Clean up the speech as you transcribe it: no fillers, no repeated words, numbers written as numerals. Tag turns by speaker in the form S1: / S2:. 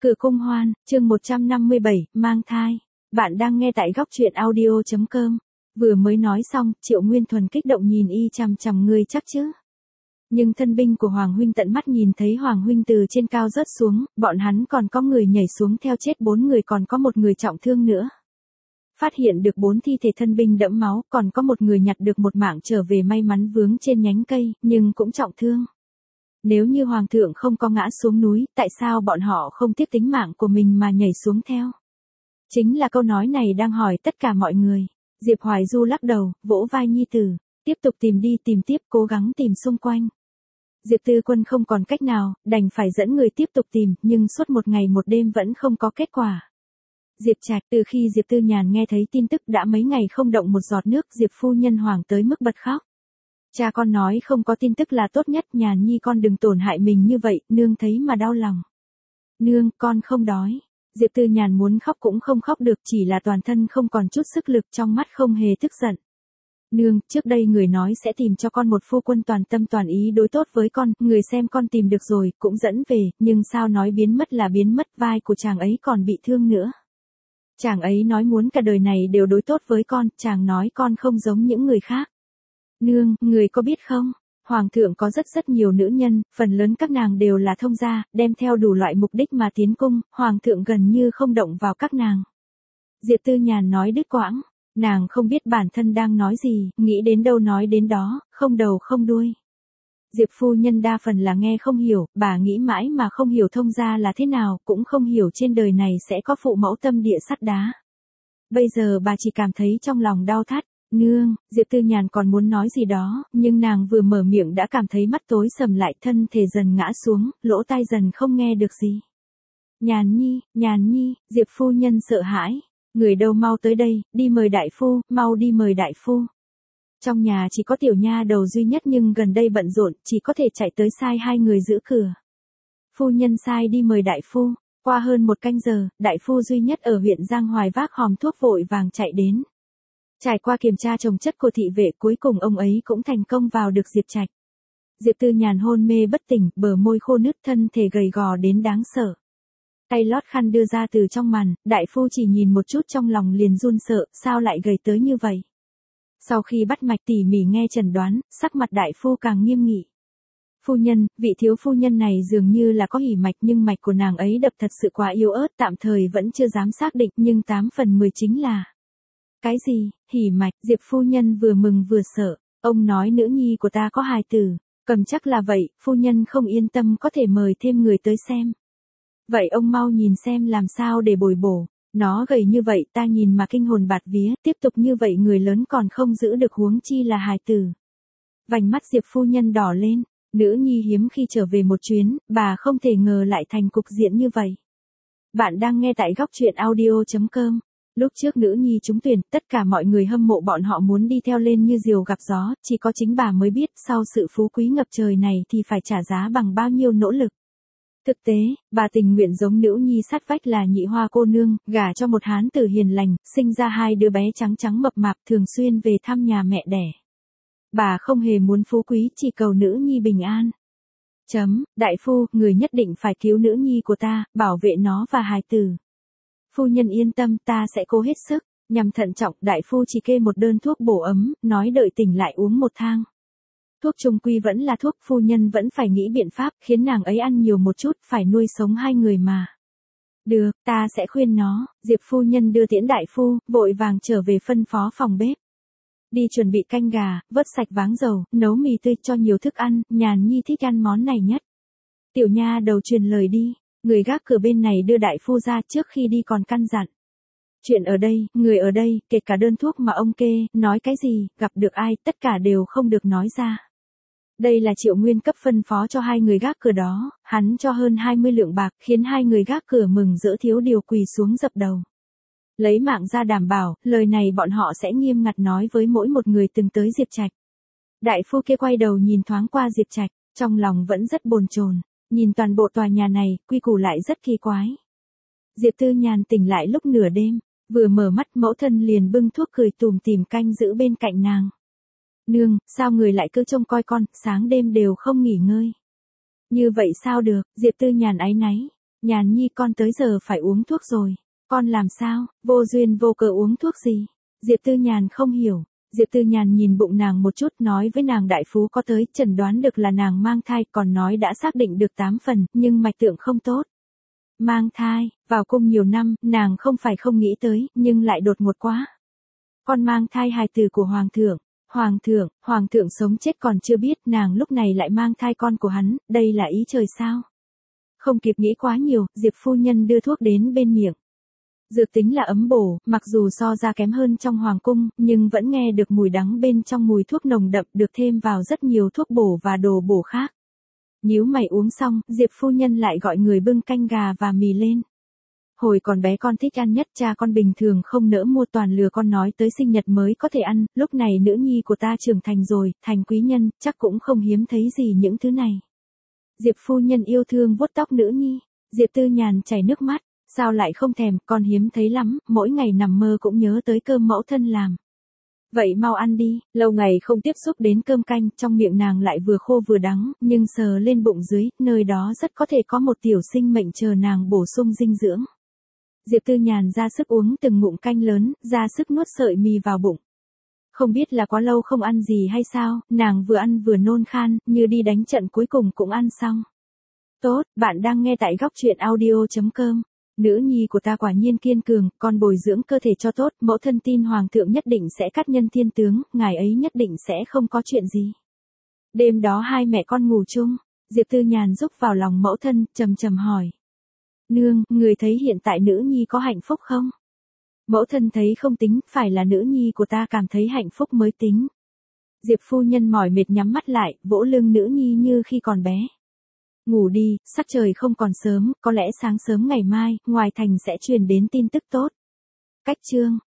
S1: Cửa cung hoan, chương 157, mang thai. Bạn đang nghe tại góc truyện audio.com. Vừa mới nói xong, Triệu Nguyên Thuần kích động nhìn y chằm chằm ngươi chắc chứ. Nhưng thân binh của Hoàng huynh tận mắt nhìn thấy Hoàng huynh từ trên cao rớt xuống, bọn hắn còn có người nhảy xuống theo chết 4 người, còn có một người trọng thương nữa. Phát hiện được 4 thi thể thân binh đẫm máu, còn có một người nhặt được một mạng trở về may mắn vướng trên nhánh cây, nhưng cũng trọng thương. Nếu như Hoàng thượng không có ngã xuống núi, tại sao bọn họ không tiếc tính mạng của mình mà nhảy xuống theo? Chính là câu nói này đang hỏi tất cả mọi người. Diệp Hoài Du lắc đầu, vỗ vai nhi tử, tiếp tục tìm đi, tìm tiếp, cố gắng tìm xung quanh. Diệp Tư Quân không còn cách nào, đành phải dẫn người tiếp tục tìm, nhưng suốt một ngày một đêm vẫn không có kết quả. Diệp Trạch, từ khi Diệp Tư Nhàn nghe thấy tin tức đã mấy ngày không động một giọt nước, Diệp phu nhân hoảng tới mức bật khóc. Cha con nói không có tin tức là tốt nhất, Nhàn nhi con đừng tổn hại mình như vậy, nương thấy mà đau lòng. Nương, con không đói. Diệp Tư Nhàn muốn khóc cũng không khóc được, chỉ là toàn thân không còn chút sức lực, trong mắt không hề tức giận. Nương, trước đây người nói sẽ tìm cho con một phu quân toàn tâm toàn ý đối tốt với con, người xem con tìm được rồi, cũng dẫn về, nhưng sao nói biến mất là biến mất, vai của chàng ấy còn bị thương nữa. Chàng ấy nói muốn cả đời này đều đối tốt với con, chàng nói con không giống những người khác. Nương, người có biết không? Hoàng thượng có rất nhiều nữ nhân, phần lớn các nàng đều là thông gia, đem theo đủ loại mục đích mà tiến cung, Hoàng thượng gần như không động vào các nàng. Diệp Tư Nhàn nói đứt quãng, nàng không biết bản thân đang nói gì, nghĩ đến đâu nói đến đó, không đầu không đuôi. Diệp phu nhân đa phần là nghe không hiểu, bà nghĩ mãi mà không hiểu thông gia là thế nào, cũng không hiểu trên đời này sẽ có phụ mẫu tâm địa sắt đá. Bây giờ bà chỉ cảm thấy trong lòng đau thắt. Nương, Diệp Tư Nhàn còn muốn nói gì đó, nhưng nàng vừa mở miệng đã cảm thấy mắt tối sầm lại, thân thể dần ngã xuống, lỗ tai dần không nghe được gì. Nhàn nhi, Diệp phu nhân sợ hãi. Người đâu, mau tới đây, đi mời đại phu, mau đi mời đại phu. Trong nhà chỉ có tiểu nha đầu duy nhất nhưng gần đây bận rộn, chỉ có thể chạy tới sai 2 người giữ cửa. Phu nhân sai đi mời đại phu. Qua hơn 1 canh giờ, đại phu duy nhất ở huyện Giang Hoài vác hòm thuốc vội vàng chạy đến. Trải qua kiểm tra chồng chất của thị vệ, cuối cùng ông ấy cũng thành công vào được Diệp Trạch. Diệp Tư Nhàn hôn mê bất tỉnh, bờ môi khô nứt, thân thể gầy gò đến đáng sợ. Tay lót khăn đưa ra từ trong màn, đại phu chỉ nhìn một chút trong lòng liền run sợ, sao lại gầy tới như vậy? Sau khi bắt mạch tỉ mỉ nghe chẩn đoán, sắc mặt đại phu càng nghiêm nghị. Phu nhân, vị thiếu phu nhân này dường như là có hỉ mạch, nhưng mạch của nàng ấy đập thật sự quá yếu ớt, tạm thời vẫn chưa dám xác định, nhưng 8 phần 10 chính là... Cái gì, hỉ mạch? Diệp phu nhân vừa mừng vừa sợ, ông nói nữ nhi của ta có hài tử, cầm chắc là vậy, phu nhân không yên tâm có thể mời thêm người tới xem. Vậy ông mau nhìn xem làm sao để bồi bổ, nó gầy như vậy ta nhìn mà kinh hồn bạt vía, tiếp tục như vậy người lớn còn không giữ được huống chi là hài tử. Vành mắt Diệp phu nhân đỏ lên, nữ nhi hiếm khi trở về một chuyến, bà không thể ngờ lại thành cục diện như vậy. Bạn đang nghe tại góc truyện audio.com. Lúc trước nữ nhi trúng tuyển, tất cả mọi người hâm mộ bọn họ muốn đi theo lên như diều gặp gió, chỉ có chính bà mới biết sau sự phú quý ngập trời này thì phải trả giá bằng bao nhiêu nỗ lực. Thực tế, bà tình nguyện giống nữ nhi sát vách là Nhị Hoa cô nương, gả cho một hán tử hiền lành, sinh ra 2 đứa bé trắng trắng mập mạp, thường xuyên về thăm nhà mẹ đẻ. Bà không hề muốn phú quý, chỉ cầu nữ nhi bình an. Đại phu, người nhất định phải cứu nữ nhi của ta, bảo vệ nó và hài tử. Phu nhân yên tâm, ta sẽ cố hết sức. Nhằm thận trọng, đại phu chỉ kê một đơn thuốc bổ ấm, nói đợi tỉnh lại uống 1 thang. Thuốc trung quy vẫn là thuốc, phu nhân vẫn phải nghĩ biện pháp, khiến nàng ấy ăn nhiều một chút, phải nuôi sống 2 người mà. Được, ta sẽ khuyên nó. Diệp phu nhân đưa tiễn đại phu, vội vàng trở về phân phó phòng bếp. Đi chuẩn bị canh gà, vớt sạch váng dầu, nấu mì tươi, cho nhiều thức ăn, Nhàn nhi thích ăn món này nhất. Tiểu nha đầu truyền lời đi. Người gác cửa bên này đưa đại phu ra, trước khi đi còn căn dặn. Chuyện ở đây, người ở đây, kể cả đơn thuốc mà ông kê, nói cái gì, gặp được ai, tất cả đều không được nói ra. Đây là Triệu Nguyên cấp phân phó cho 2 người gác cửa đó, hắn cho hơn 20 lượng bạc, khiến 2 người gác cửa mừng rỡ thiếu điều quỳ xuống dập đầu. Lấy mạng ra đảm bảo, lời này bọn họ sẽ nghiêm ngặt nói với mỗi một người từng tới Diệp Trạch. Đại phu kia quay đầu nhìn thoáng qua Diệp Trạch, trong lòng vẫn rất bồn chồn. Nhìn toàn bộ tòa nhà này, quy củ lại rất kỳ quái. Diệp Tư Nhàn tỉnh lại lúc nửa đêm, vừa mở mắt mẫu thân liền bưng thuốc cười tùm tìm canh giữ bên cạnh nàng. Nương, sao người lại cứ trông coi con, sáng đêm đều không nghỉ ngơi. Như vậy sao được, Diệp Tư Nhàn áy náy. Nhàn nhi con tới giờ phải uống thuốc rồi. Con làm sao, vô duyên vô cớ uống thuốc gì? Diệp Tư Nhàn không hiểu. Diệp Tư Nhàn nhìn bụng nàng một chút nói với nàng đại phú có tới chẩn đoán được là nàng mang thai còn nói đã xác định được 8 phần nhưng mạch tượng không tốt. Mang thai, vào cung nhiều năm, nàng không phải không nghĩ tới nhưng lại đột ngột quá. Con mang thai hài tử của Hoàng thượng. Hoàng thượng sống chết còn chưa biết nàng lúc này lại mang thai con của hắn, đây là ý trời sao? Không kịp nghĩ quá nhiều, Diệp phu nhân đưa thuốc đến bên miệng. Dược tính là ấm bổ, mặc dù so ra kém hơn trong hoàng cung, nhưng vẫn nghe được mùi đắng bên trong mùi thuốc nồng đậm được thêm vào rất nhiều thuốc bổ và đồ bổ khác. Nhíu mày uống xong, Diệp phu nhân lại gọi người bưng canh gà và mì lên. Hồi còn bé con thích ăn nhất, cha con bình thường không nỡ mua, toàn lừa con nói tới sinh nhật mới có thể ăn, lúc này nữ nhi của ta trưởng thành rồi, thành quý nhân, chắc cũng không hiếm thấy gì những thứ này. Diệp phu nhân yêu thương vuốt tóc nữ nhi, Diệp Tư Nhàn chảy nước mắt, sao lại không thèm, con hiếm thấy lắm, mỗi ngày nằm mơ cũng nhớ tới cơm mẫu thân làm. Vậy mau ăn đi, lâu ngày không tiếp xúc đến cơm canh, trong miệng nàng lại vừa khô vừa đắng, nhưng sờ lên bụng dưới, nơi đó rất có thể có một tiểu sinh mệnh chờ nàng bổ sung dinh dưỡng. Diệp Tư Nhàn ra sức uống từng ngụm canh lớn, ra sức nuốt sợi mì vào bụng. Không biết là quá lâu không ăn gì hay sao, nàng vừa ăn vừa nôn khan, như đi đánh trận cuối cùng cũng ăn xong. Tốt, bạn đang nghe tại góc truyện audio.com. Nữ nhi của ta quả nhiên kiên cường, con bồi dưỡng cơ thể cho tốt, mẫu thân tin hoàng thượng nhất định sẽ cắt nhân thiên tướng, ngài ấy nhất định sẽ không có chuyện gì. Đêm đó hai mẹ con ngủ chung, Diệp Tư Nhàn rúc vào lòng mẫu thân, trầm trầm hỏi. Nương, người thấy hiện tại nữ nhi có hạnh phúc không? Mẫu thân thấy không tính, phải là nữ nhi của ta cảm thấy hạnh phúc mới tính. Diệp phu nhân mỏi mệt nhắm mắt lại, vỗ lưng nữ nhi như khi còn bé. Ngủ đi, sắc trời không còn sớm, có lẽ sáng sớm ngày mai, ngoài thành sẽ truyền đến tin tức tốt. Cách chương